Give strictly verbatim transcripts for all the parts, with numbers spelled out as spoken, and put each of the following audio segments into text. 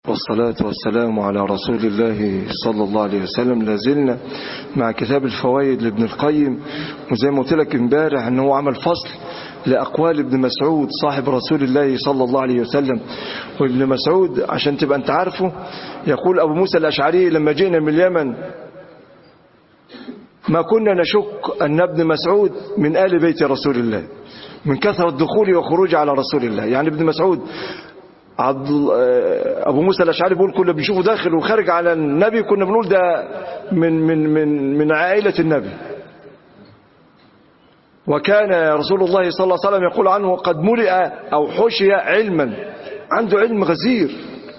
والصلاة والسلام على رسول الله صلى الله عليه وسلم. لازلنا مع كتاب الفوائد لابن القيم، وزي ما قلت لك امبارح ان هو عمل فصل لأقوال ابن مسعود صاحب رسول الله صلى الله عليه وسلم. وابن مسعود عشان تبقى انت عارفه، يقول أبو موسى الأشعري لما جئنا من اليمن ما كنا نشك أن ابن مسعود من آل بيت رسول الله من كثرة دخوله وخروجه على رسول الله. يعني ابن مسعود عبد ابو موسى الاشعري بيقول كنا بنشوفه داخل وخارج على النبي، كنا بنقول ده من من من من عائله النبي. وكان رسول الله صلى الله عليه وسلم يقول عنه قد ملئ او حشي علما، عنده علم غزير،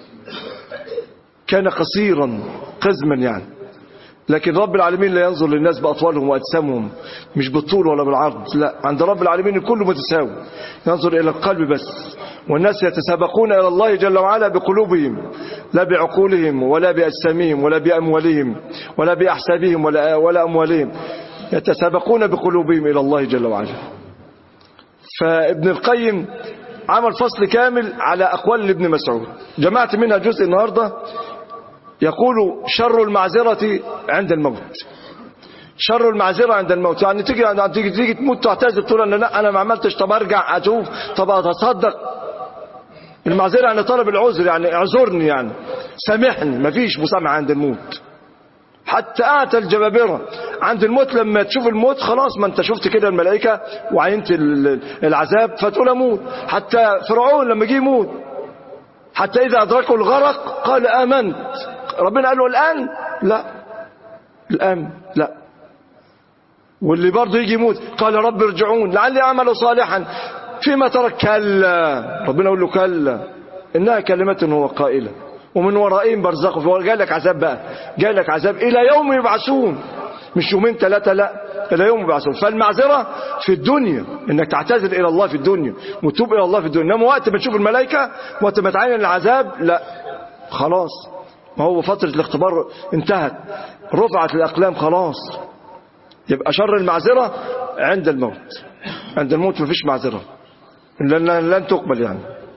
كان قصيرا قزما يعني. لكن رب العالمين لا ينظر للناس بأطوالهم وأجسامهم، مش بالطول ولا بالعرض، لا، عند رب العالمين الكل متساوي، ينظر إلى القلب بس. والناس يتسابقون إلى الله جل وعلا بقلوبهم لا بعقولهم ولا بأجسامهم ولا بأموالهم ولا بأحسابهم ولا, ولا أموالهم، يتسابقون بقلوبهم إلى الله جل وعلا. فابن القيم عمل فصل كامل على أقوال ابن مسعود، جمعت منها جزء النهاردة. يقول شر المعذرة عند الموت. شر المعذرة عند الموت يعني تيجي تيجي تيجي تموت تعتذر تقول انا لا انا ما عملتش، طب ارجع اشوف، طب اتصدق. المعذرة يعني طلب العذر، يعني اعذرني، يعني سامحني، ما فيش مسامحة عند الموت. حتى أتى الجبابرة عند الموت لما تشوف الموت خلاص، ما انت شفت كده الملائكة وعينت العذاب فتقول اموت. حتى فرعون لما جه يموت حتى إذا أدركوا الغرق قال آمنت، ربنا قال له الآن لا، الآن لا. واللي برضه يجي يموت قال رب ارجعون لعلي أعمل صالحا فيما ترك، كلا، ربنا يقول له كلا إنها كلمة هو قائلة ومن ورائهم برزخ. جاي لك عذاب بقى، جاي لك عذاب إلى يوم يبعثون، مش يومين ثلاثة، لا، إلى يوم يبعثون. فالمعذرة في الدنيا إنك تعتذر إلى الله في الدنيا وتوب إلى الله في الدنيا. إنما وقت ما تشوف الملائكة وقت ما تعين العذاب لا، خلاص، ما هو فترة الاختبار انتهت، رفعت الأقلام خلاص. يبقى شر المعذرة عند الموت، عند الموت ما فيش معذرة، لن, لن تقبل يعني.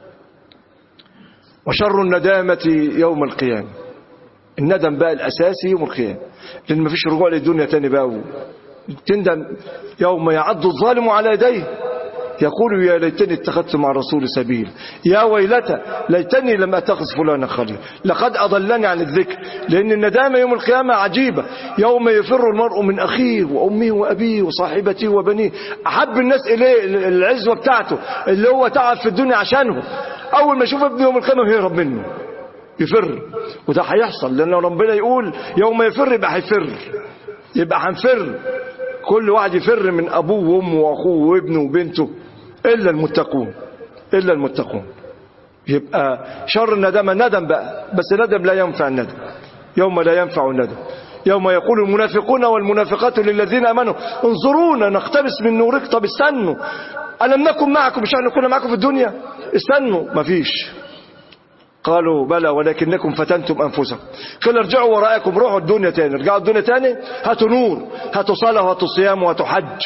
وشر الندامة يوم القيامة، الندم بقى الأساسي يوم القيامة، لأن ما فيش رجوع للدنيا تاني بقى. تندم يوم يعض الظالم على يديه يقول يا ليتني اتخذت مع الرسول سبيل، يا ويلتى ليتني لم اتخذ فلانا خليلا لقد اضلني عن الذكر. لان الندامه يوم القيامه عجيبه، يوم يفر المرء من اخيه وامه وابيه وصاحبته وبنيه، احب الناس اليه العزوه بتاعته اللي هو تعب في الدنيا عشانه، اول ما يشوف ابنه يوم القيامه يهرب منه، يفر. وده هيحصل لان ربنا يقول يوم يفر يبقى هيفر، يبقى هنفر، كل واحد يفر من ابوه وامه واخوه وابنه وبنته الا المتقون، الا المتقون. يبقى شر الندم الندم بقى، بس الندم لا ينفع الندم، يوم لا ينفع الندم، يوم يقول المنافقون والمنافقات للذين امنوا انظرونا نقتبس من نورك. طب استنوا، الم نكن معكم، مش احنا كنا معكم في الدنيا؟ استنوا، مفيش. قالوا بلى ولكنكم فتنتم أنفسكم. قال ارجعوا وراءكم، روحوا الدنيا تاني، ارجعوا الدنيا تاني، هاتوا نور، هاتوا صلاة وهاتوا صيام وهاتوا حج.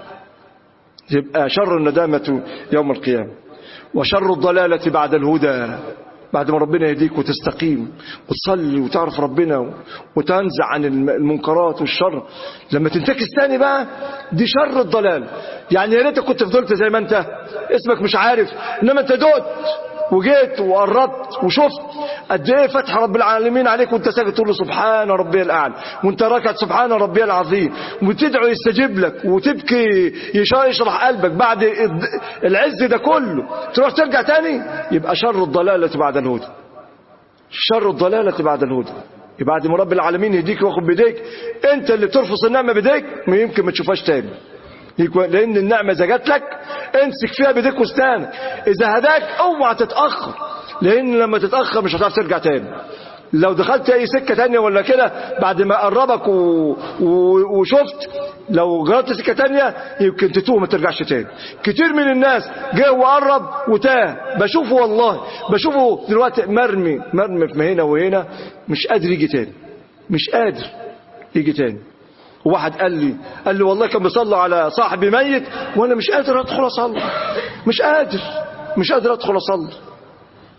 يبقى شر الندامة يوم القيامة. وشر الضلالة بعد الهدى، بعد ما ربنا يهديك وتستقيم وتصلي وتعرف ربنا وتنزع عن المنكرات والشر، لما تنتكس تاني بقى دي شر الضلال. يعني يا ريتك كنت فضلت زي ما انت، اسمك مش عارف، انما انت دقت وجيت وقربت وشفت قد ايه فتح رب العالمين عليك، وانت ساكت تقول له سبحان ربي الاعلى، وانت راكع سبحان ربي العظيم، وتدعو يستجيب لك، وتبكي يشرح قلبك بعد العز ده كله، تروح ترجع تاني. يبقى شر الضلالة بعد الهدى، شر الضلالة بعد الهدى. يبقى بعد ما رب العالمين يهديك وياخد بيديك، انت اللي ترفض النعمة بيديك ما يمكن ما تشوفهاش تاني، لان النعمة اذا جات لك امسك فيها بيديك وستانك، اذا هداك اوعى تتاخر، لان لما تتاخر مش هتعرف ترجع تاني. لو دخلت اي سكه تانية ولا كده بعد ما قربك و... و... وشفت، لو جربت سكه تانية يمكن تتوه ما ترجعش تاني. كتير من الناس جه وقرب وتاه، بشوفه والله بشوفه دلوقتي مرمي مرمي في هنا وهنا، مش قادر يجي تاني، مش قادر يجي تاني. وواحد قال لي قال لي والله كان بيصلي على صاحبي ميت وانا مش قادر ادخل اصلي، مش قادر مش قادر ادخل اصلي.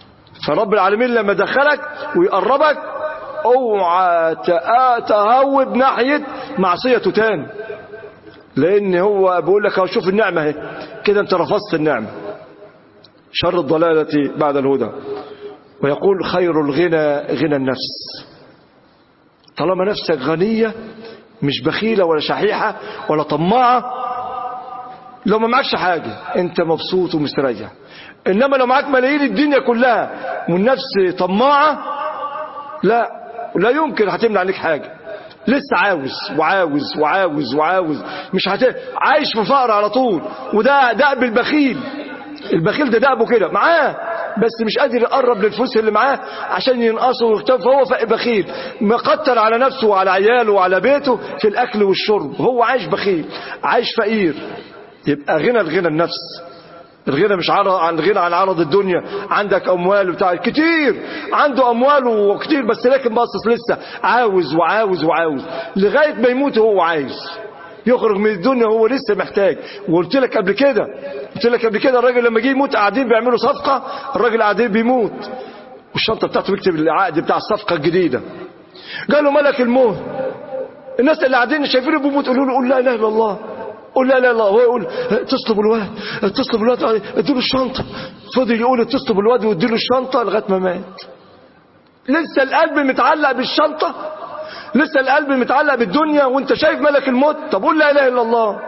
فرب العالمين لما دخلك ويقربك اوعى تهوب ناحية معصيته تاني، لان هو بيقول لك شوف النعمة اهي كده انت رفضت النعمة. شر الضلالة بعد الهدى. ويقول خير الغنى غنى النفس. طالما نفسك غنية مش بخيلة ولا شحيحة ولا طماعة، لو ما معكش حاجة انت مبسوط ومستريح. انما لو معاك ملايين الدنيا كلها والنفس طماعة، لا لا يمكن هتمنع عليك حاجة. لسه عاوز وعاوز وعاوز وعاوز، مش هت... عايش في فقر على طول. وده دأب البخيل. البخيل ده دأبه كده معاه بس مش قادر يقرب للفلوس اللي معاه عشان ينقصه ويختار، فهو بخيل مقتل على نفسه وعلى عياله وعلى بيته في الأكل والشرب. هو عايش بخيل عايش فقير. يبقى غنى الغنى النفس. الغنى مش عن غنى عن عرض الدنيا. عندك أموال بتاع كتير، عنده أموال وكتير بس لكن باصص لسه عاوز وعاوز وعاوز لغاية ما يموت. هو عايز يخرج من الدنيا هو لسه محتاج. وقلت لك قبل كده قلت لك قبل كده الراجل لما جه يموت قاعدين بيعملوا صفقة، الراجل قاعدين بيموت والشنطة بتاعته بيكتب العقد بتاع الصفقة الجديدة. قالوا ملك الموت. الناس اللي قاعدين شايفينه بيموت قالوا له قول لا اله الا الله، قول لا اله الا الله. هو يقول اتصلوا بالواد اتصلوا بالواد اديله الشنطة. فضل يقول اتصلوا بالواد واديله الشنطة لغاية ما مات. لسه القلب متعلق بالشنطة، لسه القلب متعلق بالدنيا وانت شايف ملك الموت. طب قول لا اله الا الله.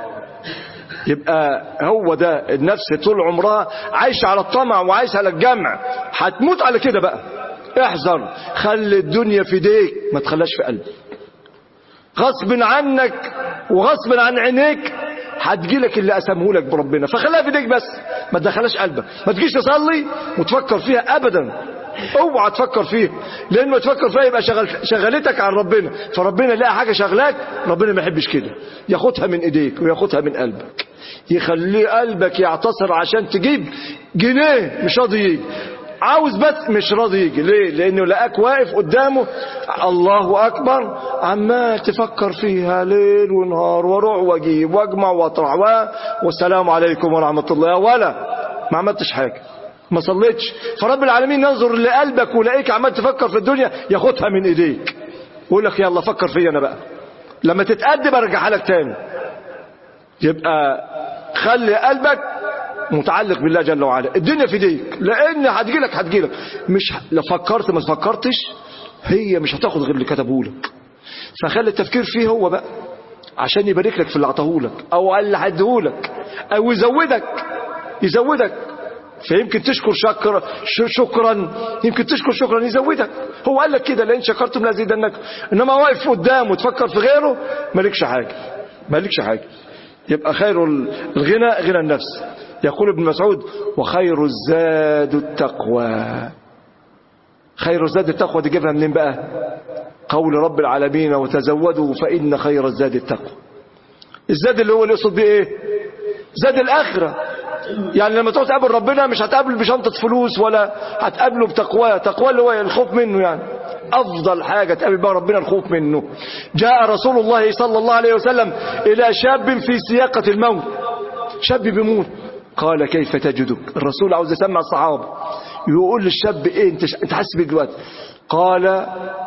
يبقى هو ده النفس طول عمرها عايشة على الطمع وعايشة على الجمع، هتموت على كده بقى. احذر، خلي الدنيا في ايديك ما تخلاش في قلبك. غصب عنك وغصب عن عينيك هتجيلك اللي قسمهولك بربنا، فخليها في ايديك بس ما تدخلهاش قلبك. ما تجيش تصلي وتفكر فيها ابدا، اوعى تفكر فيها، لان ما تفكر فيها يبقى شغل شغلتك عن ربنا. فربنا لقى حاجه شغلاك، ربنا ما يحبش كده، ياخدها من ايديك وياخدها من قلبك، يخلي قلبك يعتصر عشان تجيب جنيه مش راضي يجي، عاوز بس مش راضي يجي. ليه؟ لانه لقاك واقف قدامه الله اكبر عمال تفكر فيها ليل ونهار، واروح واجيب واجمع واطرح والسلام عليكم ورحمه الله، ولا ما عملتش حاجه، ما صليتش. فرب العالمين ينظر لقلبك ولاقيك عمال تفكر في الدنيا، ياخدها من ايديك ويقول لك يلا فكر فيا انا بقى، لما تتقدم ارجعها لك تاني. يبقى خلي قلبك متعلق بالله جل وعلا. الدنيا في ايديك، لان هتجيلك هتجيلك مش لو فكرت ما فكرتش هي مش هتاخد غير اللي كتبهولك. فخلي التفكير فيه هو بقى عشان يبارك لك في اللي عطاهولك او اللي هديهولك او يزودك يزودك فيمكن تشكر شكر شكرا يمكن تشكر شكرا يزودك. هو قال لك كده لئن شكرتم لازيدنك. انما واقف قدامه وتفكر في غيره مالكش حاجه مالكش حاجه. يبقى خير الغنى غنى النفس. يقول ابن مسعود وخير الزاد التقوى. خير الزاد التقوى دي جابها منين بقى؟ قول رب العالمين وتزودوا فإن خير الزاد التقوى. الزاد اللي هو اللي يقصد بيه ايه؟ زاد الآخرة. يعني لما تقعد تقابل ربنا مش هتقابل بشنطة فلوس ولا هتقابله بتقواه. تقواه اللي هو الخوف منه، يعني أفضل حاجة تقابل بها ربنا الخوف منه. جاء رسول الله صلى الله عليه وسلم إلى شاب في سياقة الموت، شاب بيموت. قال كيف تجدك؟ الرسول عاوز يسمع الصحابة، يقول للشاب ايه انت انت حاسس بيه دلوقتي؟ قال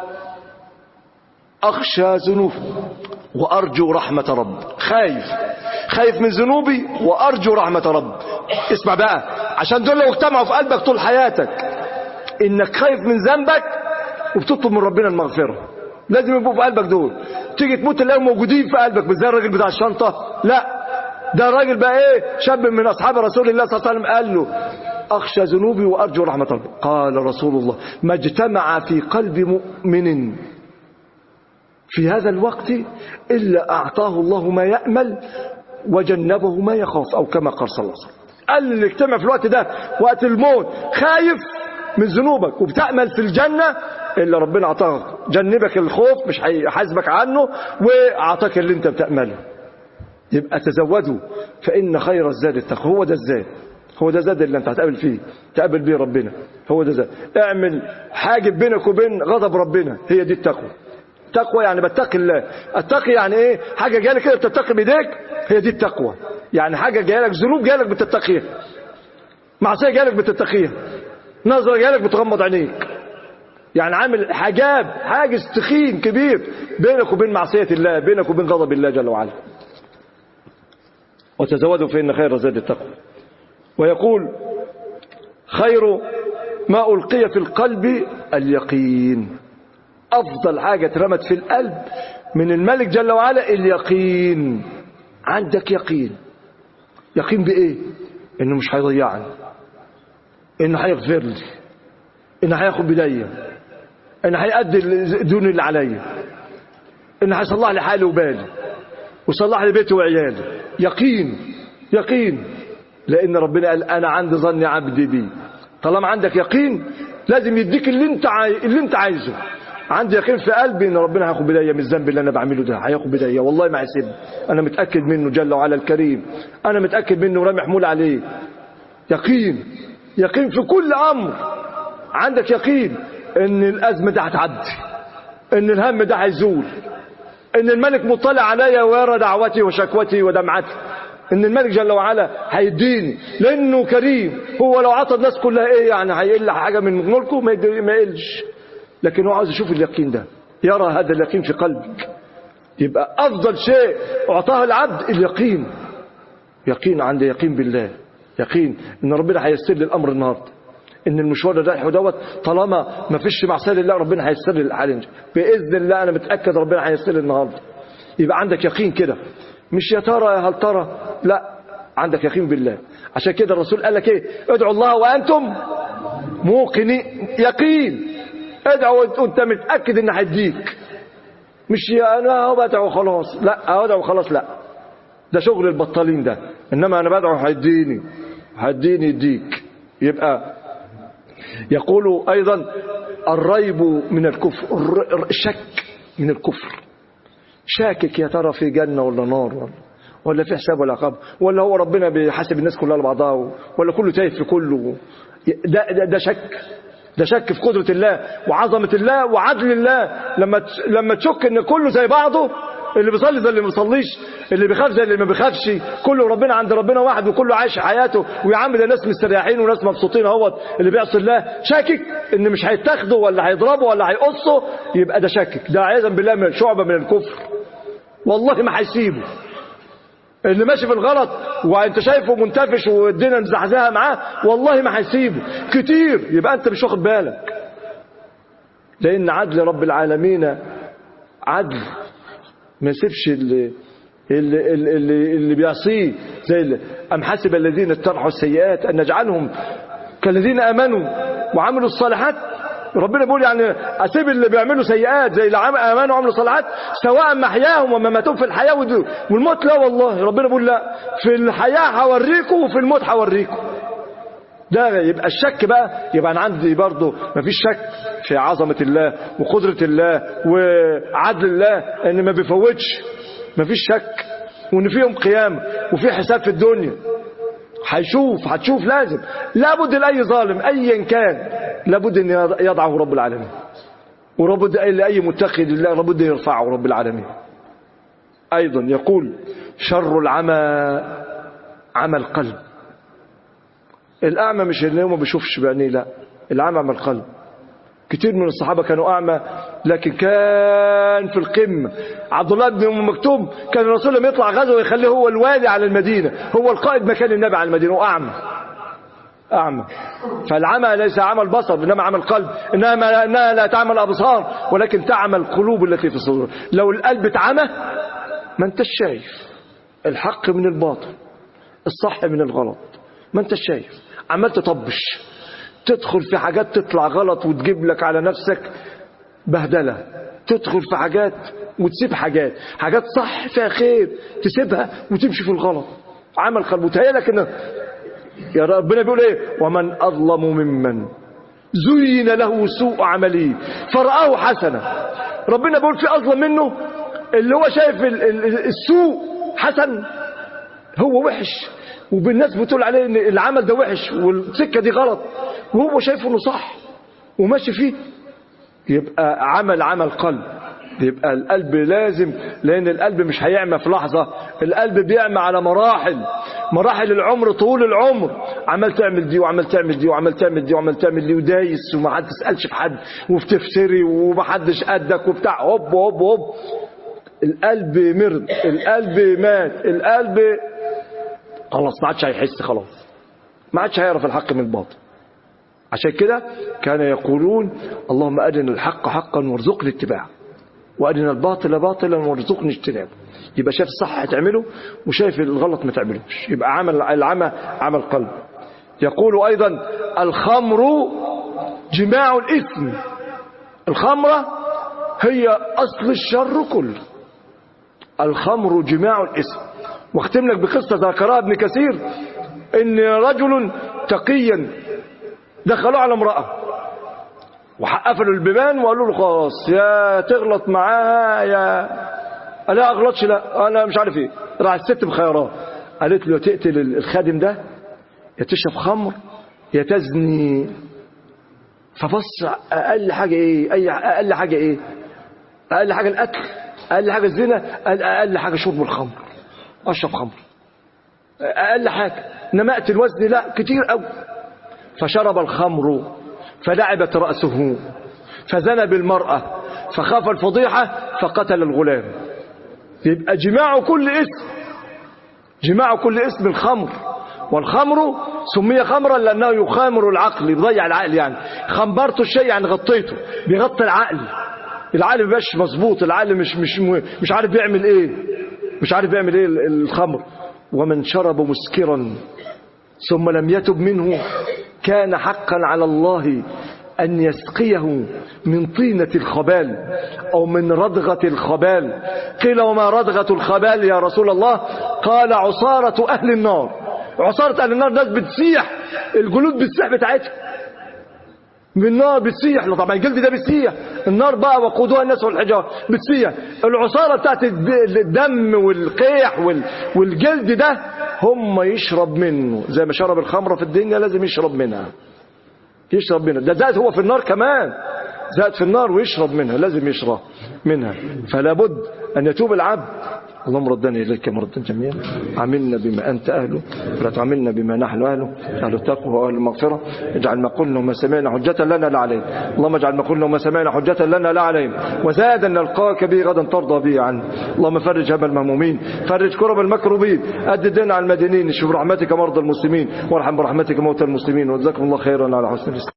اخشى ذنوب وارجو رحمة رب. خايف خايف من ذنوبي وارجو رحمة رب. اسمع بقى، عشان دول لو اجتمعوا في قلبك طول حياتك انك خايف من ذنبك وبتطلب من ربنا المغفرة، لازم يبقوا في قلبك دول. تيجي تموت تلاقيهم موجودين في قلبك، مش زي الراجل بتاع الشنطة، لا ده الراجل بقى ايه؟ شاب من اصحاب رسول الله صلى الله عليه وسلم قال له اخشى ذنوبي وارجو رحمة ربي. قال رسول الله ما اجتمع في قلب مؤمن في هذا الوقت الا اعطاه الله ما يأمل وجنبه ما يخاف، او كما قال صلى الله عليه وسلم. قال اللي اجتمع في الوقت ده وقت الموت خايف من ذنوبك وبتأمل في الجنة، الا ربنا اعطاك جنبك الخوف مش هيحاسبك عنه واعطاك اللي انت بتأمله. يبقى تزودوا فإن خير الزاد التقوى. هو ده الزاد، هو ده الزاد اللي انت هتقابل فيه تقابل بيه ربنا، هو ده الزاد. اعمل حاجب بينك وبين غضب ربنا، هي دي التقوى. التقوى يعني بتقي الله. التقي يعني ايه؟ حاجه جايه لك كده بتتقي بايديك، هي دي التقوى. يعني حاجه جايه لك ذنوب جايه لك بتتقيها، معصيه جايه لك بتتقيها، نظرة جايلك بتغمض عينيك، يعني عامل حجاب، حاجز تخين كبير بينك وبين معصية الله، بينك وبين غضب الله جل وعلا. وتزودوا فإن خير الزاد التقوى. ويقول خير ما ألقي في القلب اليقين. أفضل حاجة اترمت في القلب من الملك جل وعلا اليقين. عندك يقين. يقين بإيه؟ إنه مش هيضيعني، إنه هيغفر لي، إنه هياخد بداية، إنه هيأدي الدون اللي عليا، إنه هيصلح لي حالي وبالي وصلح لي بيتي وعيالي. يقين يقين، لأن ربنا قال أنا عند ظن عبدي بي. طالما عندك يقين لازم يديك اللي انت عاي... اللي انت عايزه. عندي يقين في قلبي ان ربنا هياخد بدايه من الذنب اللي انا بعمله ده، هياخد بدايه والله ما هيسيبني، انا متاكد منه جل وعلا الكريم، انا متاكد منه رامي حمول عليه. يقين يقين في كل امر. عندك يقين ان الازمه دي هتعدي، ان الهم ده هيزول، ان الملك مطلع عليا ويرى دعوتي وشكوتي ودمعتي، ان الملك جل وعلا هيديني لانه كريم. هو لو عطى الناس كلها ايه يعني؟ هيقل حاجه من ملكه؟ ما يقلش. لكن هو عاوز يشوف اليقين ده، يرى هذا اليقين في قلبك. يبقى افضل شيء اعطاه العبد اليقين. يقين، عندي يقين بالله، يقين ان ربنا هيسر لي الامر النهارده، ان المشوار اللي رايحه دوت طالما ما فيش معصيه لله ربنا هيسر لي الحال باذن الله. انا متاكد ربنا هيسر لي النهارده. يبقى عندك يقين كده، مش يا ترى يا هل ترى، لا، عندك يقين بالله. عشان كده الرسول قال لك ايه؟ ادعوا الله وانتم موقنين. يقين، ادعوا وانت متاكد ان هيديك، مش يا انا بدعو خلاص، لا ادعو خلاص، لا، ده شغل البطالين ده. انما انا بدعو هيديني، هيديني يديك. يبقى يقول ايضا الريب من الكفر، الشك من الكفر. شاكك يا ترى في جنه ولا نار، ولا ولا في حساب ولا عقاب، ولا هو ربنا بيحاسب الناس كلها لبعضها، ولا كله تايه في كله. ده, ده ده شك، ده شك في قدرة الله وعظمة الله وعدل الله. لما لما تشك ان كله زي بعضه، اللي بيصلي زي اللي ما بيصليش، اللي بيخاف زي اللي ما بيخافش، كله ربنا عند ربنا واحد، وكله عايش حياته ويا عم ده ناس مستريحين وناس مبسوطين اهوت. اللي بيعصي الله شاكك ان مش هيتاخدوا ولا هيضربوا ولا هيقصوا، يبقى ده شاكك، ده عياذا بالله من شعبة من الكفر. والله ما هيسيبه. اللي ماشي في الغلط وانت شايفه منتفش والدنيا مزحزحه معاه، والله ما هيسيبه كتير. يبقى انت مش واخد بالك، لان عدل رب العالمين عدل، ما يسيبش اللي اللي اللي, اللي بيعصيه. زي ام حسب الذين اتبعوا السيئات ان نجعلهم كالذين امنوا وعملوا الصالحات. ربنا بيقول يعني اسيب اللي بيعملوا سيئات زي اللي امنوا وعملوا صالحات سواء محياهم ومماتهم في الحياه والموت؟ لا والله، ربنا بيقول لا، في الحياه هوريكم وفي الموت هوريكم. ده يبقى الشك بقى. يبقى انا عندي برضه مفيش شك في عظمه الله وقدره الله وعدل الله، ان ما بيفوتش، مفيش شك، وان فيهم قيامه وفي حساب في الدنيا. هيشوف، هتشوف، لازم لابد لاي ظالم ايا كان لابد ان يضعه رب العالمين، ولابد لاي متقي لله لابد يرفعه رب العالمين. ايضا يقول شر العمى عمى القلب. الاعمى مش اللي هو ما بيشوفش بعينيه، لا، العمى عمى القلب. كتير من الصحابه كانوا اعمى لكن كان في القمه. عبد الله بن ام مكتوم كان الرسول لما يطلع غزوه يخليه هو الوالي على المدينه، هو القائد مكان النبي على المدينه، واعمى اعمى. فالعمى ليس عمى البصر انما عمى القلب، انما انها لا تعمى الابصار ولكن تعمى القلوب التي في الصدور. لو القلب اتعمى ما انتش شايف الحق من الباطل، الصح من الغلط، ما انتش شايف، عمال تطبش، تدخل في حاجات تطلع غلط وتجيب لك على نفسك بهدلة، تدخل في حاجات وتسيب حاجات، حاجات صح فيها خير تسيبها وتمشي في الغلط. عمل قلب وتهيألك ان يا ربنا بيقول ايه؟ ومن اظلم ممن زين له سوء عمله فرآه حسنا. ربنا بيقول في اظلم منه اللي هو شايف السوء حسن، هو وحش وبالناس بتقول عليه ان العمل ده وحش والسكه دي غلط، وهو شايفه انه صح وماشي فيه. يبقى عمل عمل قلب يبقى القلب لازم، لأن القلب مش هيعمى في لحظة، القلب بيعمى على مراحل، مراحل العمر، طول العمر عمال تعمل دي وعمال تعمل دي وعمال تعمل دي وعمال تعمل دي ودايس وما حد تسألش في حد وبتفتري ومحدش قدك وبتاع، هوب هوب هوب القلب مرض، القلب مات، القلب خلاص ما عادش هيحس، خلاص ما عادش هيعرف الحق من الباطل. عشان كده كان يقولون اللهم أرنا الحق حقا وارزقني اتباعه وأرنا الباطل باطلا وارزقني اجتنابه. يبقى شايف الصح هتعمله وشايف الغلط ما تعملوش، يبقى عمل العمى عمل قلب. يقول أيضا الخمر جماع الإثم، الخمرة هي أصل الشر كله، الخمر جماع الإثم. واختم لك بقصة ذكرها ابن كثير، إن رجل تقيا دخلوا على امرأة وحقفلوا البيبان وقالوا له خلاص يا تغلط معاها يا لا اغلطش، لا انا مش عارف ايه. راح الست بخيارات، قالت له تقتل الخادم ده يا تشرب خمر يا تزني. فبص اقل حاجه ايه، اي اقل حاجه ايه، اقل حاجه القتل، اقل حاجه الزنا، اقل حاجه شرب الخمر، اشرب خمر اقل حاجه، انما اقتل وزني لا كتير قوي. فشرب الخمر فلعبت رأسه فزنى بالمرأة فخاف الفضيحة فقتل الغلام. يبقى جماع كل اسم، جماع كل اسم الخمر. والخمر سمي خمرا لأنه يخامر العقل، يضيع العقل، يعني خمرته الشيء يعني غطيته، بيغطي العقل، العقل مبقاش مظبوط، العقل مش مش مش عارف بيعمل ايه، مش عارف بيعمل ايه الخمر. ومن شرب مسكرا ثم لم يتب منه كان حقا على الله أن يسقيه من طينة الخبال أو من ردغة الخبال. قيل وما ردغة الخبال يا رسول الله؟ قال عصارة أهل النار. عصارة أهل النار ناس بتسيح، الجلود بتسيح بتاعتها من النار بتسيح، طبعا الجلد ده بتسيح، النار بقى وقودها الناس والحجارة بتسيح. العصارة بتاعت الدم والقيح والجلد ده هم يشرب منه، زي ما شرب الخمرة في الدنيا لازم يشرب منها، يشرب منها. ده زاد هو في النار كمان، زاد في النار ويشرب منها، لازم يشرب منها. فلا بد أن يتوب العبد. اللهم ردنا إليك مردا جميعا، عاملنا بما أنت أهله ولا تعاملنا بما نحن أهله، أهل التقوى وأهل المغفرة. اجعل ما قلنا وما سمعنا حجة لنا لا علينا، اللهم اجعل ما قلنا وما سمعنا حجة لنا لا علينا، وزاد أن نلقاك به غدا ترضى به عنه. اللهم فرج هم المهمومين، فرج كرب المكروبين، أد الدين على المدينين، اشف برحمتك مرضى المسلمين، وارحم برحمتك موتى المسلمين، وجزاكم الله خيرا على حسن الاستماع.